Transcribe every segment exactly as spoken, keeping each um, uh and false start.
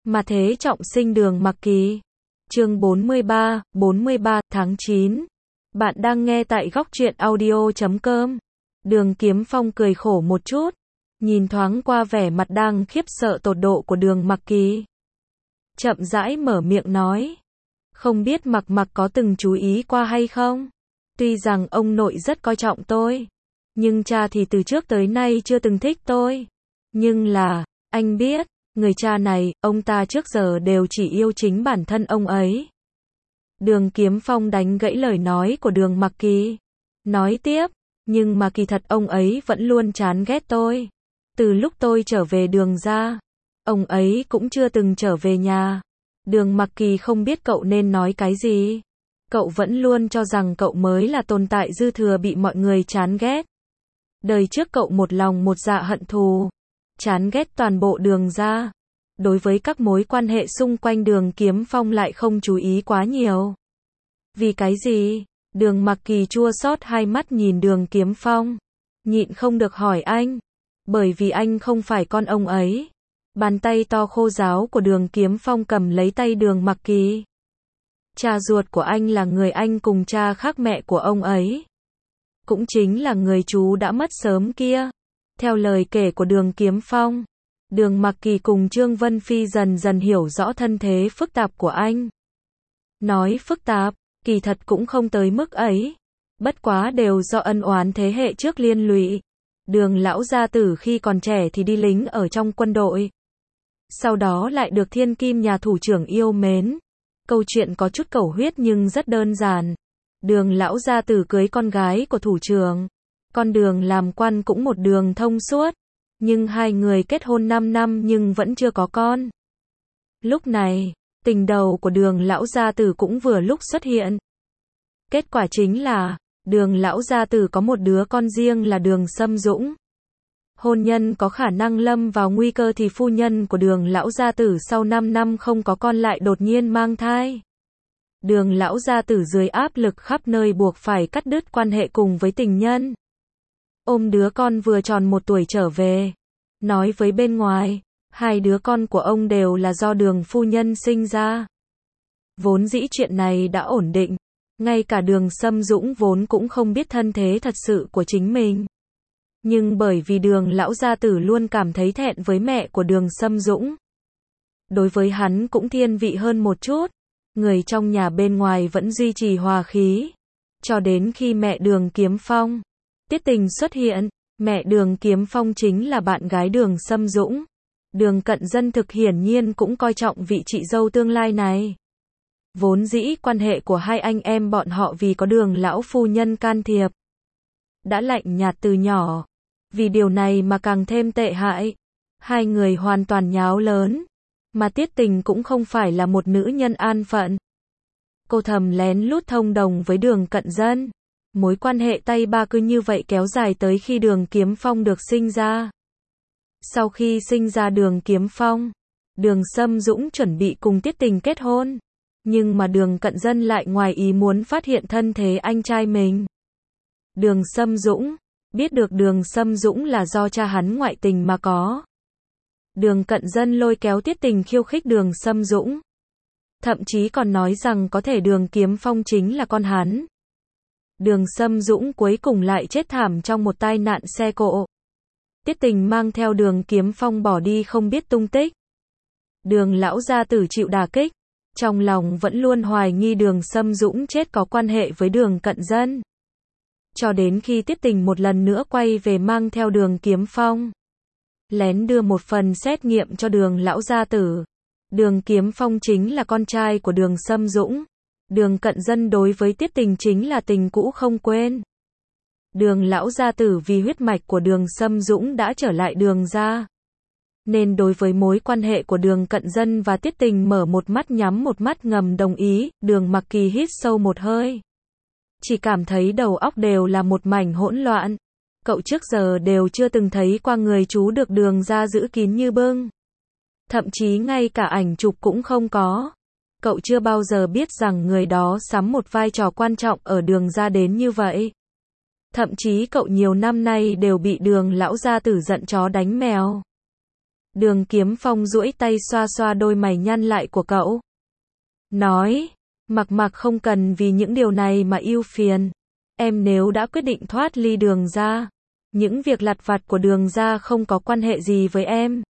Mà thế trọng sinh Đường Mặc Kỳ. Chương bốn mươi ba, bốn mươi ba tháng chín. Bạn đang nghe tại góc truyện audio chấm com. Đường Kiếm Phong cười khổ một chút, nhìn thoáng qua vẻ mặt đang khiếp sợ tột độ của Đường Mặc Kỳ. Chậm rãi mở miệng nói, không biết Mặc Mặc có từng chú ý qua hay không? Tuy rằng ông nội rất coi trọng tôi, nhưng cha thì từ trước tới nay chưa từng thích tôi. Nhưng là, anh biết, người cha này, ông ta trước giờ đều chỉ yêu chính bản thân ông ấy. Đường Kiếm Phong đánh gãy lời nói của Đường Mặc Kỳ. Nói tiếp, nhưng mà kỳ thật ông ấy vẫn luôn chán ghét tôi. Từ lúc tôi trở về Đường ra, ông ấy cũng chưa từng trở về nhà. Đường Mặc Kỳ không biết cậu nên nói cái gì. Cậu vẫn luôn cho rằng cậu mới là tồn tại dư thừa bị mọi người chán ghét. Đời trước cậu một lòng một dạ hận thù, chán ghét toàn bộ Đường ra. Đối với các mối quan hệ xung quanh Đường Kiếm Phong lại không chú ý quá nhiều. Vì cái gì? Đường Mặc Kỳ chua xót hai mắt nhìn Đường Kiếm Phong, nhịn không được hỏi anh. Bởi vì anh không phải con ông ấy. Bàn tay to khô ráo của Đường Kiếm Phong cầm lấy tay Đường Mặc Kỳ. Cha ruột của anh là người anh cùng cha khác mẹ của ông ấy. Cũng chính là người chú đã mất sớm kia. Theo lời kể của Đường Kiếm Phong, Đường Mặc Kỳ cùng Trương Vân Phi dần dần hiểu rõ thân thế phức tạp của anh. Nói phức tạp, kỳ thật cũng không tới mức ấy. Bất quá đều do ân oán thế hệ trước liên lụy. Đường lão gia tử khi còn trẻ thì đi lính ở trong quân đội. Sau đó lại được thiên kim nhà thủ trưởng yêu mến. Câu chuyện có chút cầu huyết nhưng rất đơn giản. Đường lão gia tử cưới con gái của thủ trưởng. Con đường làm quan cũng một đường thông suốt. Nhưng hai người kết hôn năm năm nhưng vẫn chưa có con. Lúc này, tình đầu của Đường lão gia tử cũng vừa lúc xuất hiện. Kết quả chính là, Đường lão gia tử có một đứa con riêng là Đường Sâm Dũng. Hôn nhân có khả năng lâm vào nguy cơ thì phu nhân của Đường lão gia tử sau năm năm không có con lại đột nhiên mang thai. Đường lão gia tử dưới áp lực khắp nơi buộc phải cắt đứt quan hệ cùng với tình nhân. Ôm đứa con vừa tròn một tuổi trở về. Nói với bên ngoài, hai đứa con của ông đều là do Đường phu nhân sinh ra. Vốn dĩ chuyện này đã ổn định. Ngay cả Đường Sâm Dũng vốn cũng không biết thân thế thật sự của chính mình. Nhưng bởi vì Đường lão gia tử luôn cảm thấy thẹn với mẹ của Đường Sâm Dũng. Đối với hắn cũng thiên vị hơn một chút. Người trong nhà bên ngoài vẫn duy trì hòa khí. Cho đến khi mẹ Đường Kiếm Phong, Tiết Tình xuất hiện. Mẹ Đường Kiếm Phong chính là bạn gái Đường Sâm Dũng. Đường Cận Dân thực hiển nhiên cũng coi trọng vị chị dâu tương lai này. Vốn dĩ quan hệ của hai anh em bọn họ vì có Đường lão phu nhân can thiệp, đã lạnh nhạt từ nhỏ. Vì điều này mà càng thêm tệ hại. Hai người hoàn toàn nháo lớn. Mà Tiết Tình cũng không phải là một nữ nhân an phận. Cô thầm lén lút thông đồng với Đường Cận Dân. Mối quan hệ tay ba cứ như vậy kéo dài tới khi Đường Kiếm Phong được sinh ra. Sau khi sinh ra Đường Kiếm Phong, Đường Sâm Dũng chuẩn bị cùng Tiết Tình kết hôn. Nhưng mà Đường Cận Dân lại ngoài ý muốn phát hiện thân thế anh trai mình. Đường Sâm Dũng, biết được Đường Sâm Dũng là do cha hắn ngoại tình mà có. Đường Cận Dân lôi kéo Tiết Tình khiêu khích Đường Sâm Dũng. Thậm chí còn nói rằng có thể Đường Kiếm Phong chính là con hắn. Đường Sâm Dũng cuối cùng lại chết thảm trong một tai nạn xe cộ. Tiết Tình mang theo Đường Kiếm Phong bỏ đi không biết tung tích. Đường lão gia tử chịu đả kích. Trong lòng vẫn luôn hoài nghi Đường Sâm Dũng chết có quan hệ với Đường Cận Dân. Cho đến khi Tiết Tình một lần nữa quay về mang theo Đường Kiếm Phong. Lén đưa một phần xét nghiệm cho Đường lão gia tử. Đường Kiếm Phong chính là con trai của Đường Sâm Dũng. Đường Cận Dân đối với Tiết Tình chính là tình cũ không quên. Đường lão gia tử vì huyết mạch của Đường Sâm Dũng đã trở lại Đường ra. Nên đối với mối quan hệ của Đường Cận Dân và Tiết Tình mở một mắt nhắm một mắt ngầm đồng ý. Đường Mặc Kỳ hít sâu một hơi. Chỉ cảm thấy đầu óc đều là một mảnh hỗn loạn. Cậu trước giờ đều chưa từng thấy qua người chú được Đường ra giữ kín như bưng. Thậm chí ngay cả ảnh chụp cũng không có. Cậu chưa bao giờ biết rằng người đó sắm một vai trò quan trọng ở Đường ra đến như vậy. Thậm chí cậu nhiều năm nay đều bị Đường lão gia tử giận chó đánh mèo. Đường Kiếm Phong duỗi tay xoa xoa đôi mày nhăn lại của cậu. Nói, Mặc Mặc không cần vì những điều này mà ưu phiền. Em nếu đã quyết định thoát ly Đường gia, những việc lặt vặt của Đường gia không có quan hệ gì với em.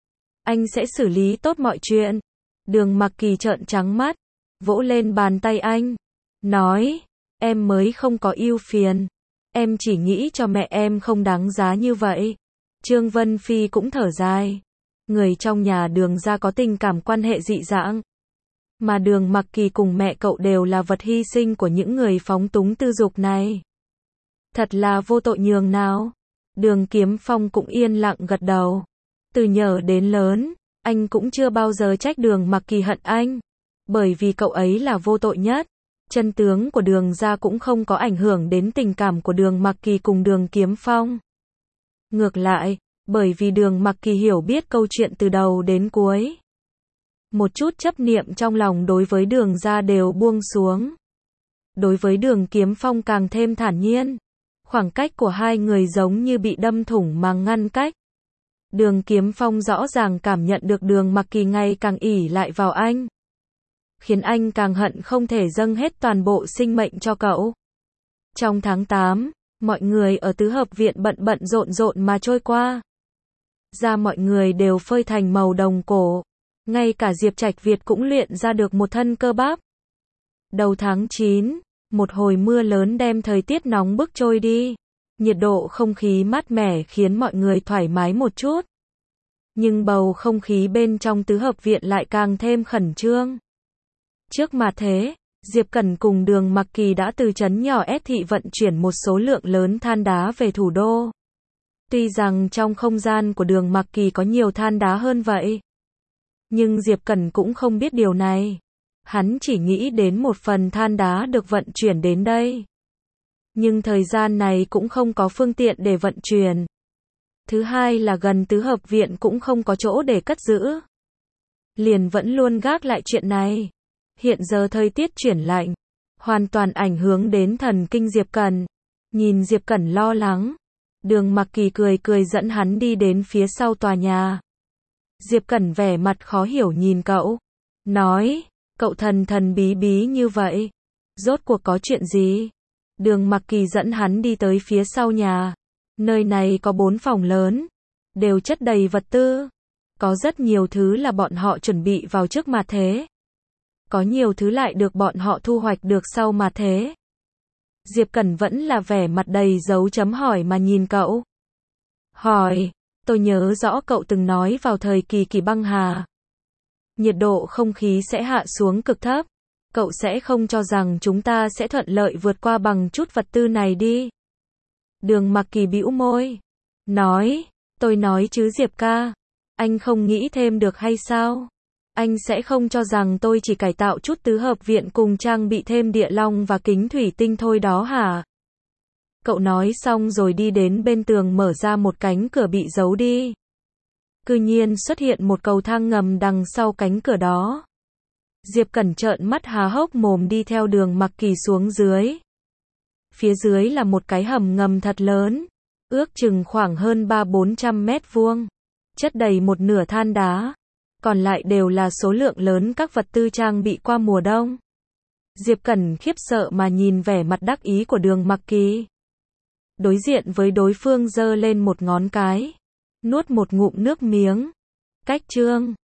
Anh sẽ xử lý tốt mọi chuyện. Đường Mặc Kỳ trợn trắng mắt, vỗ lên bàn tay anh. Nói, em mới không có ưu phiền. Em chỉ nghĩ cho mẹ em không đáng giá như vậy. Trương Vân Phi cũng thở dài. Người trong nhà Đường gia có tình cảm quan hệ dị dạng. Mà Đường Mặc Kỳ cùng mẹ cậu đều là vật hy sinh của những người phóng túng tư dục này. Thật là vô tội nhường nào. Đường Kiếm Phong cũng yên lặng gật đầu. Từ nhỏ đến lớn, anh cũng chưa bao giờ trách Đường Mặc Kỳ hận anh. Bởi vì cậu ấy là vô tội nhất. Chân tướng của Đường gia cũng không có ảnh hưởng đến tình cảm của Đường Mặc Kỳ cùng Đường Kiếm Phong. Ngược lại, bởi vì Đường Mặc Kỳ hiểu biết câu chuyện từ đầu đến cuối. Một chút chấp niệm trong lòng đối với Đường gia đều buông xuống. Đối với Đường Kiếm Phong càng thêm thản nhiên. Khoảng cách của hai người giống như bị đâm thủng mà ngăn cách. Đường Kiếm Phong rõ ràng cảm nhận được Đường Mặc Kỳ ngày càng ỷ lại vào anh. Khiến anh càng hận không thể dâng hết toàn bộ sinh mệnh cho cậu. Trong tháng tám, mọi người ở tứ hợp viện bận bận rộn rộn mà trôi qua. Da mọi người đều phơi thành màu đồng cổ. Ngay cả Diệp Trạch Việt cũng luyện ra được một thân cơ bắp. Đầu tháng chín, một hồi mưa lớn đem thời tiết nóng bức trôi đi. Nhiệt độ không khí mát mẻ khiến mọi người thoải mái một chút. Nhưng bầu không khí bên trong tứ hợp viện lại càng thêm khẩn trương. Trước mà thế, Diệp Cẩn cùng Đường Mặc Kỳ đã từ trấn nhỏ ép thị vận chuyển một số lượng lớn than đá về thủ đô. Tuy rằng trong không gian của Đường Mặc Kỳ có nhiều than đá hơn vậy. Nhưng Diệp Cẩn cũng không biết điều này. Hắn chỉ nghĩ đến một phần than đá được vận chuyển đến đây. Nhưng thời gian này cũng không có phương tiện để vận chuyển. Thứ hai là gần tứ hợp viện cũng không có chỗ để cất giữ. Liền vẫn luôn gác lại chuyện này. Hiện giờ thời tiết chuyển lạnh, hoàn toàn ảnh hưởng đến thần kinh Diệp Cẩn. Nhìn Diệp Cẩn lo lắng, Đường Mặc Kỳ cười cười dẫn hắn đi đến phía sau tòa nhà. Diệp Cẩn vẻ mặt khó hiểu nhìn cậu, nói, cậu thần thần bí bí như vậy, rốt cuộc có chuyện gì? Đường Mặc Kỳ dẫn hắn đi tới phía sau nhà. Nơi này có bốn phòng lớn, đều chất đầy vật tư. Có rất nhiều thứ là bọn họ chuẩn bị vào trước mà thế. Có nhiều thứ lại được bọn họ thu hoạch được sau mà thế. Diệp Cẩn vẫn là vẻ mặt đầy dấu chấm hỏi mà nhìn cậu. Hỏi, tôi nhớ rõ cậu từng nói vào thời kỳ kỳ băng hà. Nhiệt độ không khí sẽ hạ xuống cực thấp. Cậu sẽ không cho rằng chúng ta sẽ thuận lợi vượt qua bằng chút vật tư này đi. Đường Mặc Kỳ bĩu môi. Nói, tôi nói chứ Diệp ca. Anh không nghĩ thêm được hay sao? Anh sẽ không cho rằng tôi chỉ cải tạo chút tứ hợp viện cùng trang bị thêm địa long và kính thủy tinh thôi đó hả? Cậu nói xong rồi đi đến bên tường mở ra một cánh cửa bị giấu đi. Cư nhiên xuất hiện một cầu thang ngầm đằng sau cánh cửa đó. Diệp Cẩn trợn mắt há hốc mồm đi theo Đường Mặc Kỳ xuống dưới. Phía dưới là một cái hầm ngầm thật lớn, ước chừng khoảng hơn ba bốn trăm mét vuông, chất đầy một nửa than đá, còn lại đều là số lượng lớn các vật tư trang bị qua mùa đông. Diệp Cẩn khiếp sợ mà nhìn vẻ mặt đắc ý của Đường Mặc Kỳ. Đối diện với đối phương giơ lên một ngón cái, nuốt một ngụm nước miếng. Cách chương